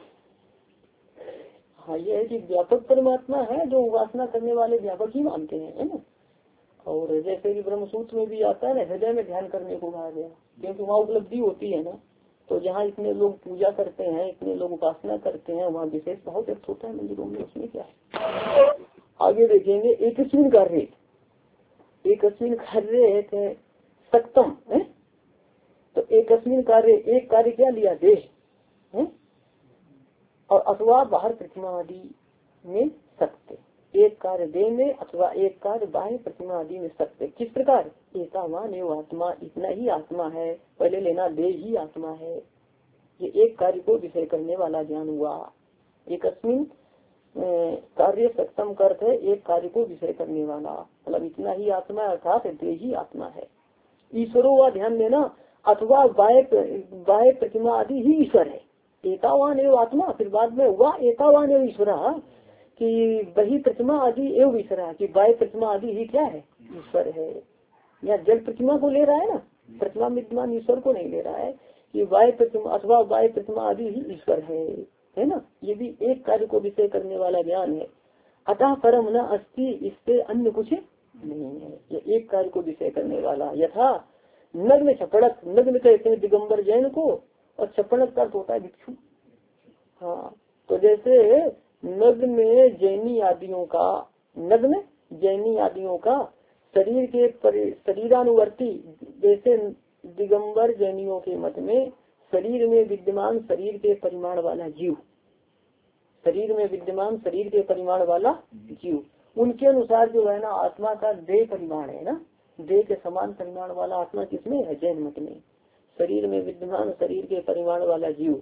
हाँ ये है कि व्यापक परमात्मा है, जो उपासना करने वाले व्यापक ही मानते हैं, है ना। और जैसे कि ब्रह्मसूत्र में भी आता है ना, हृदय में ध्यान करने को कहा गया, क्योंकि वहाँ उपलब्धि होती है ना। तो जहाँ इतने लोग पूजा करते हैं, इतने लोग उपासना करते हैं, वहाँ विशेष भाव व्यक्त होता है मंदिरों में। उसमें क्या है, आगे देखेंगे। एक अस्मिन कार्य, एक अस्मिन कार्य सक्तम है। तो एक अस्मिन कार्य, एक कार्य क्या लिया, देह है, और अथवा बाहर प्रतिमा आदि में सत्य। एक कार्य देह में अथवा एक कार्य बाह्य प्रतिमा आदि में सत्य। किस प्रकार, एकावान एवं आत्मा, इतना ही आत्मा है। पहले लेना देह ही आत्मा है। ये एक कार्य को विषय करने वाला ज्ञान हुआ। एक अस्मिन कार्य सक्षम अर्थ है, एक कार्य को विषय करने वाला, मतलब इतना ही आत्मा अर्थात देह ही आत्मा है। ईश्वरों व ध्यान देना, अथवा बाह्य बाह्य प्रतिमा आदि ही ईश्वर है। एकावान एवं आत्मा, फिर बाद में हुआ एकावान एवं ईश्वर, कि वही प्रतिमा आदि एवं ईश्वर, की बाह्य प्रतिमा आदि ही क्या है, ईश्वर है। या जल प्रतिमा को ले रहा है ना, प्रतिमा विद्यमान ईश्वर को नहीं ले रहा है, कि बाह्य प्रतिमा अथवा बाह्य प्रतिमा आदि ही ईश्वर है, है ना। ये भी एक कार्य को विषय करने वाला ज्ञान है। अतः परम न अस्ति, इससे अन्य कुछ नहीं है। ये एक कार्य को विषय करने वाला। यथा नग्न छपड़क, नग्न कहते हैं दिगंबर जैन को, और छपड़क का होता है भिक्षु। हाँ, तो जैसे नग्न में जैनी आदियों का, नग्न जैनी आदियों का शरीर के शरीरानुवर्ती, जैसे दिगंबर जैनियों के मत में शरीर में विद्यमान शरीर के परिमाण वाला जीव, शरीर में विद्यमान शरीर के परिमाण वाला जीव, उनके अनुसार जो है ना आत्मा का देह परिमाण है ना, देह के समान परिमाण वाला आत्मा किसमें है, जैन मत में। शरीर में विद्यमान शरीर के परिमाण वाला जीव,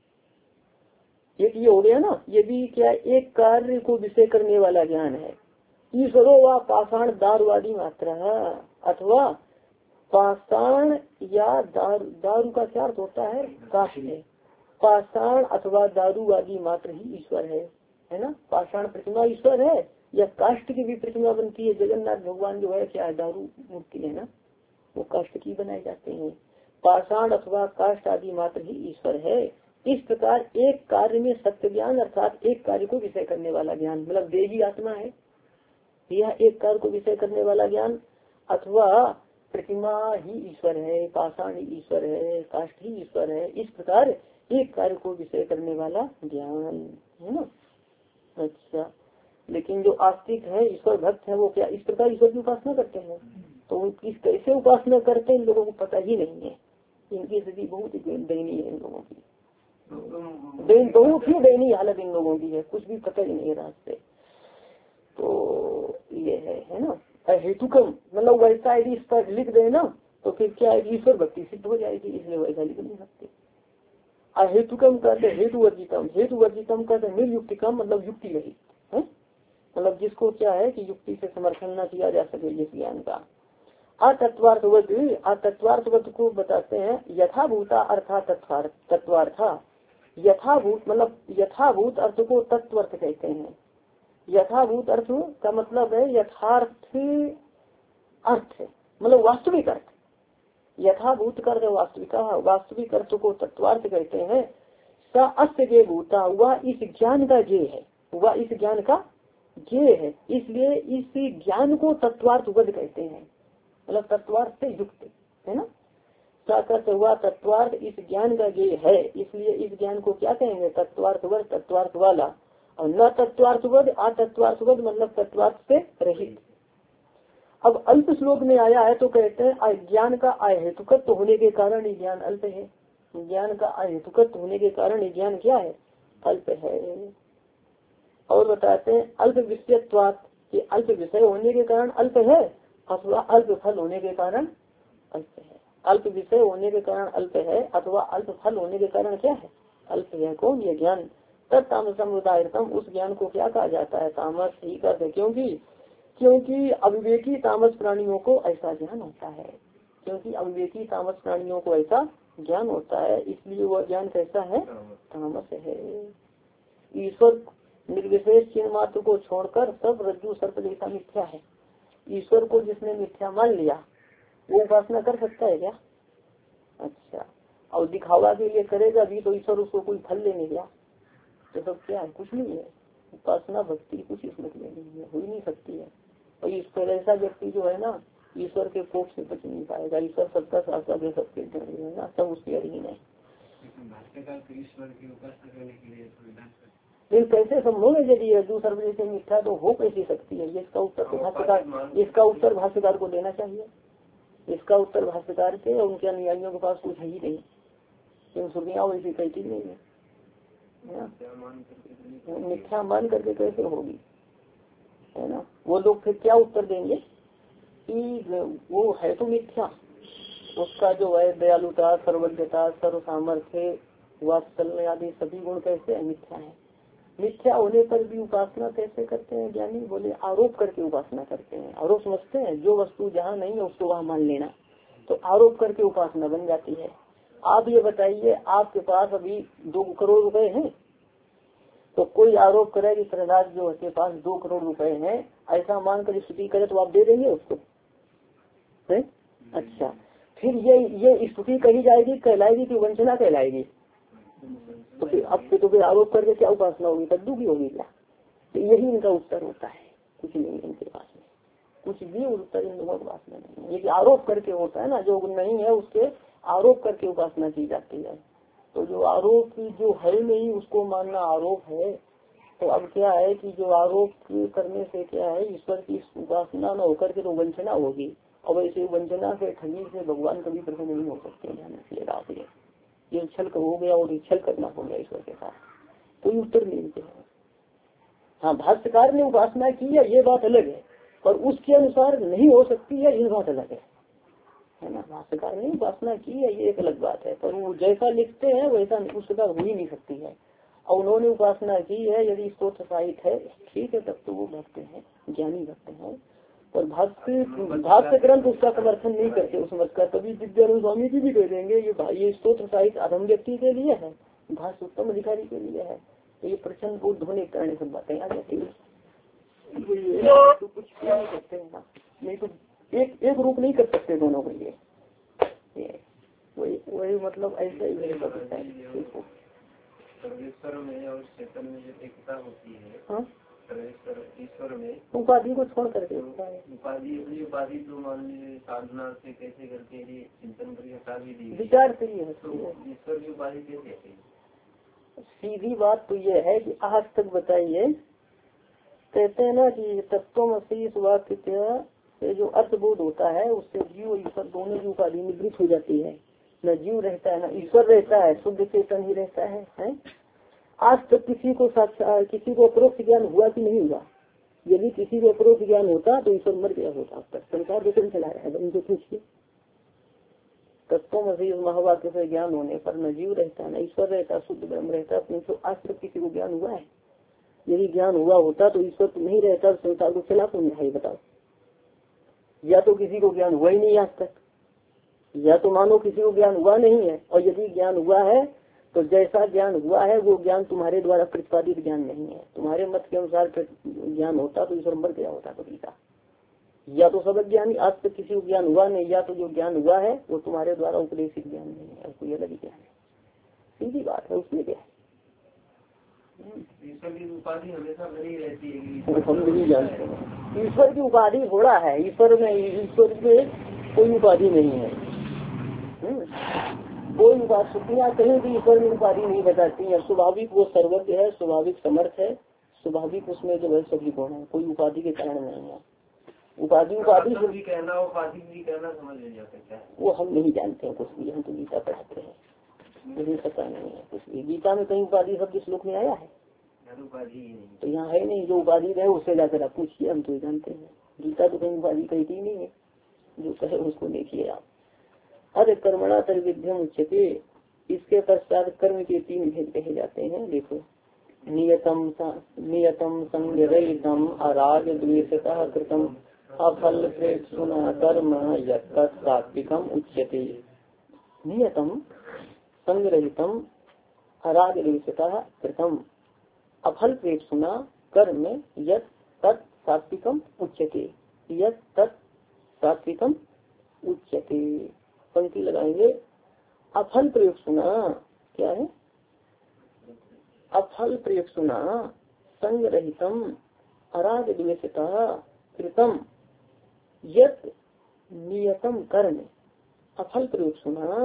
एक ये हो गया ना। ये भी क्या, एक कार्य को विषय करने वाला ज्ञान है। ईश्वरो व पाषाण दारुवादी मात्रा, अथवा पाषाण या दारू, दारू का क्या अर्थ होता है, काष्ठ है। पाषाण अथवा दारूवादी मात्र ही ईश्वर है, है ना। पाषाण प्रतिमा ईश्वर है, या काष्ठ की भी प्रतिमा बनती है। जगन्नाथ भगवान जो है क्या है, दारू मूर्ति है ना, वो काष्ठ की बनाए जाते हैं। पाषाण अथवा काष्ठ आदि मात्र ही ईश्वर है। इस प्रकार एक कार्य में सत्य ज्ञान अर्थात एक कार्य को विषय करने वाला ज्ञान, मतलब देही आत्मा है, यह एक कार्य को विषय करने वाला ज्ञान, अथवा प्रतिमा ही ईश्वर है, पाषाण ही ईश्वर है, काष्ठ ही ईश्वर है। इस प्रकार एक कार्य को विषय करने वाला ज्ञान है ना। अच्छा, लेकिन जो आस्तिक है, ईश्वर भक्त है, वो क्या इस प्रकार ईश्वर की उपासना करते हैं? तो उनकी कैसे उपासना करते हैं इन लोगों को पता ही नहीं है। इनकी स्थिति बहुत ही दयनीय है, इन लोगों की बहुत ही दयनीय हालत इन लोगों की है, कुछ भी पता ही नहीं है रास्ते। तो ये है है ना, हेतुकम, मतलब वैसा यदि इस पर लिख दे ना तो फिर क्या है, ईश्वर भक्ति सिद्ध हो जाएगी, इसलिए वैसा लिख नहीं सकते। अहेतुकम कहते हेतु वर्जितम, हेतु वर्जितम कहते निर्युक्तिकम, मतलब युक्ति रहित है, मतलब जिसको क्या है कि युक्ति से समर्थन न किया जा सके जिस ज्ञान का। अतत्वार्थवत, अतत्वार्थवत को बताते हैं यथाभूता अर्थात तत्वार्था। यथाभूत मतलब यथाभूत अर्थ को तत्वर्थ कहते हैं। यथाभूत अर्थ का मतलब है यथार्थ अर्थ, मतलब वास्तविक अर्थ। यथाभूत कर वास्तविक, वास्तविक अर्थ को तत्वार्थ कहते हैं। स अस्य जे भूता, वह इस ज्ञान का जे है, वह इस ज्ञान का जे है, इसलिए इस ज्ञान को तत्वार्थवद कहते हैं, मतलब तत्वार्थ से युक्त है ना। साकर्त हुआ तत्वार्थ इस ज्ञान का जे है, इसलिए इस ज्ञान को क्या कहेंगे, तत्वार्थवद, तत्वार्थ वाला। और न तत्वार्थवद, अतत्वार्थवद मतलब तत्वार्थ से रहित। अब अल्प श्लोक में आया है तो कहते हैं अज्ञान का अहेतुकत्व होने के कारण ये ज्ञान अल्प है। ज्ञान का अहेतुकत्व होने के कारण ये ज्ञान क्या है, अल्प है। और बताते हैं अल्प विषयत्वात्, कि अल्प विषय होने के कारण अल्प है, अथवा अल्प फल होने के कारण अल्प है। अल्प विषय होने के कारण अल्प है, अथवा अल्प फल होने के कारण क्या है, अल्प है। कौन, ये ज्ञान। तत्तामसम उदाहरतम, उस ज्ञान को क्या कहा जाता है? तामस ही करते, क्योंकि क्योंकि अविवेकी तामस प्राणियों को ऐसा ज्ञान होता है, क्योंकि अविवेकी तामस प्राणियों को ऐसा ज्ञान होता है, इसलिए वह ज्ञान कैसा है? तामस है। ईश्वर निर्विशेष चिन्ह मात्र को छोड़कर सब रज्जु सर्प जैसा मिथ्या है। ईश्वर को जिसने मिथ्या मान लिया वो उपासना कर सकता है क्या? अच्छा, और दिखावा के लिए करेगा भी तो ईश्वर उसको कोई फल लेने गया तो सब क्या है? कुछ नहीं है। उपासना भक्ति कुछ इसमें नहीं है, हो ही नहीं सकती है। और ईश्वर ऐसा व्यक्ति जो है ना, ईश्वर के कोप से बच नहीं पाएगा। ईश्वर सबका शासक है, सबके है ना, सब उसके अधीन है। ईश्वर की उपासना करने के लिए लेकिन कैसे संभव है? यदि रज्जु सर्प जैसे मिथ्या तो हो कैसी सकती है? ये इसका उत्तर तो भाष्यकार इसका उत्तर भाष्यकार को देना चाहिए। इसका उत्तर भाष्यकार के और उनके अनुयायियों के पास कुछ है ही नहीं, क्योंकि श्रुतियाँ वैसी कहती नहीं है। मिथ्या मान करके कैसे होगी, है ना? वो लोग फिर क्या उत्तर देंगे कि वो है तो मिथ्या, उसका जो है दयालुता, सर्वज्ञता, सर्व सामर्थ्य, वात्सल्य आदि सभी गुण कैसे है? मिथ्या है। मिथ्या होने पर भी उपासना कैसे करते हैं ज्ञानी? बोले आरोप करके उपासना करते हैं। आरोप समझते हैं, जो वस्तु जहाँ नहीं है उसको वहाँ मान लेना, तो आरोप करके उपासना बन जाती है। आप ये बताइए, आपके पास अभी दो करोड़ रुपए हैं, तो कोई आरोप करे कि प्रहलाद जो के पास दो करोड़ रुपए हैं, ऐसा मानकर स्तुति करे तो आप दे देंगे उसको? है? अच्छा, फिर ये ये स्तुति कही जाएगी, कहलाएगी कि वंचना कहलाएगी? तो फिर अब से तो फिर आरोप करके क्या उपासना होगी? कद्दू की होगी क्या? तो यही इनका उत्तर होता है। कुछ नहीं इनके पास में, कुछ भी उत्तर इन लोगों के पास में नहीं है। ये आरोप करके होता है ना, जो नहीं है उसके आरोप करके उपासना की जाती है। तो जो आरोप की जो है नहीं उसको मानना आरोप है। तो अब क्या है कि जो आरोप करने से क्या है, ईश्वर की उपासना न होकर के तो वंचना होगी, और वैसे वंचना से ठगी से भगवान कभी प्रसन्न नहीं हो सकते। ध्यान रखिएगा आप, ये ये छल हो गया और छल करना हो गया ईश्वर के साथ, कोई उत्तर नहीं देते हैं। हाँ, भाष्यकार ने उपासना की है ये बात अलग है, पर उसके अनुसार नहीं हो सकती है ये बात अलग है, है ना? भाष्यकार ने उपासना की है ये एक अलग बात है, पर वो जैसा लिखते हैं वैसा उस प्रकार हो ही नहीं सकती है। और उन्होंने उपासना की है, यदि स्तोत्र साहित्य है ठीक है, तब तो वो भक्त हैं, ज्ञानी भक्त हैं। और भाष्य भाष्य ग्रंथ उसका समर्थन नहीं करते उस मत का। कभी विद्यानंद स्वामी जी भी कह देंगे ये ये स्तोत्र साहित्य अधम व्यक्ति के लिए है, भाष्य उत्तम अधिकारी के लिए है। तो ये प्रचंड बुद्ध होने के कारण सब बातें आ जाती है। तो कुछ नहीं सकते हैं ना, नहीं तो एक एक रूप नहीं कर सकते दोनों को। ये वही वही मतलब ऐसा ही है। सर्वेश्वर में और चेतन में जो एकता होती है, हाँ, सर्वेश्वर ईश्वर में उपाधि को छोड़ करके उपाधि अपनी उपाधि तो मान लीजिए साधना से कैसे करके चिंतन करके हटा भी दी, विचार से ही है। तो ईश्वर की उपाधि कैसे है? सीधी बात तो ये है कि आज तक बताइए, कहते हैं ना कि तत्वमसि इस वाक्य से जो अर्थबोध होता है उससे जीव और ईश्वर दोनों की उपाधि निवृत्त हो जाती है। न जीव रहता है न ईश्वर रहता है, शुद्ध चेतन ही रहता है, है? आज तक किसी को साक्षात किसी को अपरोक्ष ज्ञान हुआ कि नहीं हुआ? यदि किसी को अपरोक्ष ज्ञान होता तो ईश्वर मर गया होता। अब तक संसार दूसरे चला रहा है, उनको पूछिए। तत्वमसि महावाक्य से ज्ञान होने पर न जीव रहता है न ईश्वर रहता है, शुद्ध ब्रह्म रहता है। तो आज तक किसी को ज्ञान हुआ है? यदि ज्ञान हुआ होता तो ईश्वर तो नहीं रहता, संसार को चला कौन है बताओ? या तो किसी को ज्ञान हुआ ही नहीं आज तक, या तो मानो किसी को ज्ञान हुआ नहीं है। और यदि ज्ञान हुआ है तो जैसा ज्ञान हुआ है वो ज्ञान तुम्हारे द्वारा प्रतिपादित ज्ञान नहीं है। तुम्हारे मत के अनुसार ज्ञान होता तो ईश्वर मर गया होता कभी का। या तो सब ज्ञानी, आज तक किसी को ज्ञान हुआ नहीं, या तो जो ज्ञान हुआ है वो तुम्हारे द्वारा उपदेशित ज्ञान नहीं है, कोई अलग ज्ञान है। सीधी बात है, उसमें क्या है? ईश्वर की उपाधि हमेशा बनी रहती है, हम नहीं जानते हैं। ईश्वर की उपाधि थोड़ा है, ईश्वर में ईश्वर में कोई उपाधि नहीं है। कोई बात छुट्टियाँ कहीं भी ईश्वर में उपाधि नहीं बताती है। स्वाभाविक वो सर्वज्ञ है, स्वाभाविक समर्थ है, स्वाभाविक उसमें जो है सभी गुण है, कोई उपाधि के कारण नहीं है। उपाधि उपाधि भी कहना उपाधि भी कहना समझ नहीं जाता है, वो हम नहीं जानते हैं कुछ भी। हम तो गीता पढ़ाते हैं, मुझे पता नहीं है कुछ भी। गीता में कहीं उपाधि शब्द श्लोक में आया है? उपाधि नहीं तो यहाँ है नहीं। जो उपाधि है उससे जाकर आप पूछिए, हम तो जानते हैं। गीता तो कहीं उपाधि कहती नहीं है, जो कहे उसको देखिए आप। अरे कर्मणा तर विध्यम उच्यते, इसके पश्चात कर्म के तीन भेद कहे जाते हैं। देखो, नियतम नियतम संगरहितम अराग द्वेषतः कृतम अफल प्रेक्षुना कर्म यत् सात्विकम उच्यते। नियतम संगरहितम अराग द्वेषतः कृतम अफल प्रेक्षुना कर्म यत् तत् सात्विकम उच्यते। यत् तत् सात्विकम उच्यते। पंक्ति लगाएंगे। अफल प्रेक्षुना क्या है? अफल प्रेक्षुना संगरहितम अराग द्वेषतः कृतम यत् नियतम कर्म। अफल प्रेक्षुना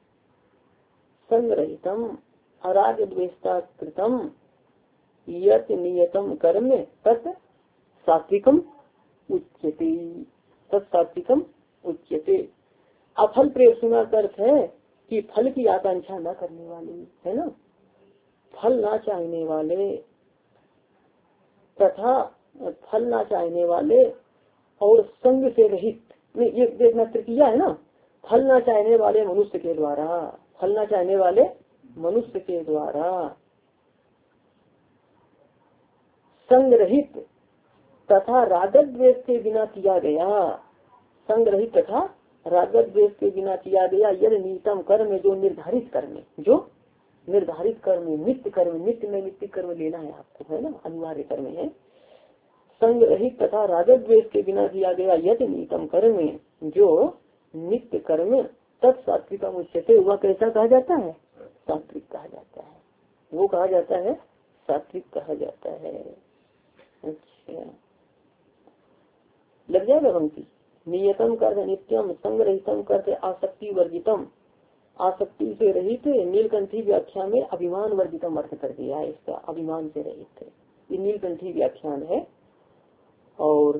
संगरहितम अराग द्वेषता कृतम यत् नियतम कर्म तत् सात्विकम उच्यते। तत् सात्विकम उच्यते। अफल प्रेक्षुना का अर्थ है कि फल की आकांक्षा न करने वाले, है ना, फल ना चाहने वाले तथा फल ना चाहने वाले और संग से रहित। नहीं, ये देखना तृतीया है ना। फल ना चाहने वाले मनुष्य के द्वारा, फल ना चाहने वाले मनुष्य के द्वारा संग्रहित तथा रागत द्वेष के बिना किया गया। संग्रहित तथा रागत द्वेष के बिना किया गया यद नियतम कर्म, जो निर्धारित कर्म, जो निर्धारित कर्म, नित्य कर्म, नित्य में नित्य कर्म लेना है आपको, है ना, अनिवार्य कर्म है। संग्रहित तथा रागत द्वेष के बिना किया गया यद नियतम कर्म, जो नित्य कर्म तत् सात्विक उच्यते। वह कैसा कहा जाता है? सात्विक कहा जाता है। वो कहा जाता है सात्विक कहा जाता है। अच्छा, लग जाएगा पंक्ति। नियतम कर नित्यम, संग्रहितम करते आसक्ति वर्जितम, आसक्ति से रहित। नीलकंठी व्याख्या में अभिमान वर्जितम अर्थ कर दिया है इसका, अभिमान से रहित। ये नीलकंठी व्याख्यान है। और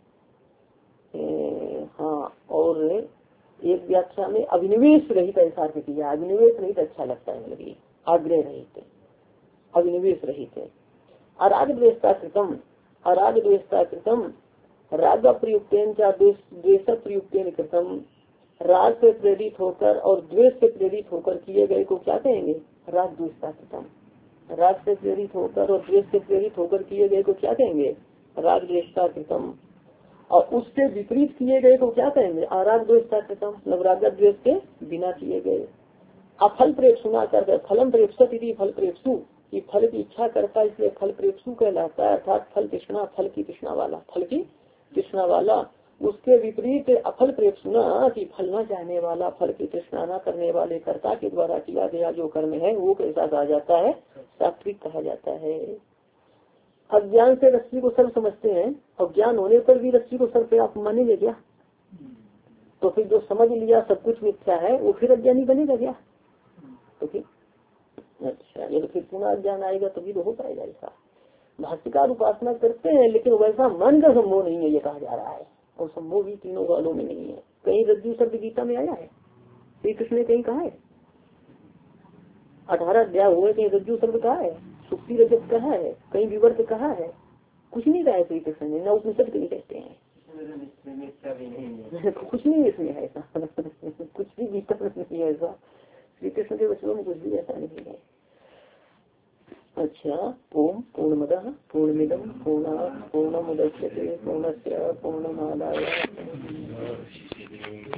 ए, हाँ, और एक व्याख्या में अभिनिवेश रहित ऐसा अर्थ किया। अभिनिवेश रहित अच्छा लगता है, लगी आग्रह रहित, अभिनिवेश रहित है। अराग द्वेषता कृतम, अराग द्वेषता कृतम राग प्रयुक्तेन चा द्वेष प्रयुक्तेन कृतम। राग से प्रेरित होकर और द्वेष से प्रेरित होकर किए गए को क्या कहेंगे? राग द्वेषता कृतम। राग से प्रेरित होकर और द्वेष से प्रेरित होकर किए गए को क्या कहेंगे? राग द्वेषता कृतम। और उससे विपरीत किए गए को क्या कहेंगे? अराग द्वेषता कृतम, मतलब राग द्वेष के बिना किए गए। अफल प्रेक्षुना कर फलम प्रेक्षत यदि फल प्रेक्षु, कि फल की इच्छा करता है इसलिए फल प्रेक्षु कहलाता है, अर्थात फल तृष्णा, फल की तृष्णा वाला, फल की तृष्णा वाला। उसके विपरीत अफल प्रेक्षुना की फल न चाहने वाला, फल की तृष्णा न करने वाले कर्ता के द्वारा किया गया जो कर्म है वो कैसा कहा जाता है? सात्विक कहा जाता है। अज्ञान से रस्सी को सर्व समझते हैं और ज्ञान होने पर भी रस्सी को सर्व पे आप मानेंगे क्या? तो फिर जो समझ लिया सब कुछ मिथ्या है वो फिर अज्ञानी बनेगा क्या? तो फिर अच्छा, ये तो फिर पुनः ज्ञान आएगा तभी तो हो पाएगा ऐसा। भाष्यकार उपासना करते हैं लेकिन वैसा मन का संभव नहीं है ये कहा जा रहा है, और संभव भी तीनों वालों में नहीं है। कहीं रज्जु शब्द गीता में आया है? श्री कृष्ण ने कहीं कहा है? अठारह अध्याय हुए कहीं रज्जु शब्द कहा है? सुक्ति रजत कहा है? कहीं विवर्त कहा है? कुछ नहीं कहा है श्री कृष्ण ने, न उपनिषद कहीं कहते हैं। कुछ नहीं इसमें है ऐसा कुछ भी गीता में नहीं है ऐसा, श्री कृष्ण के वचनों में कुछ भी ऐसा नहीं है। अच्छा, ओम पूर्णमदः पूर्णमिदं पूर्णात् पूर्णमुदच्यते पूर्णस्य पूर्णमादाय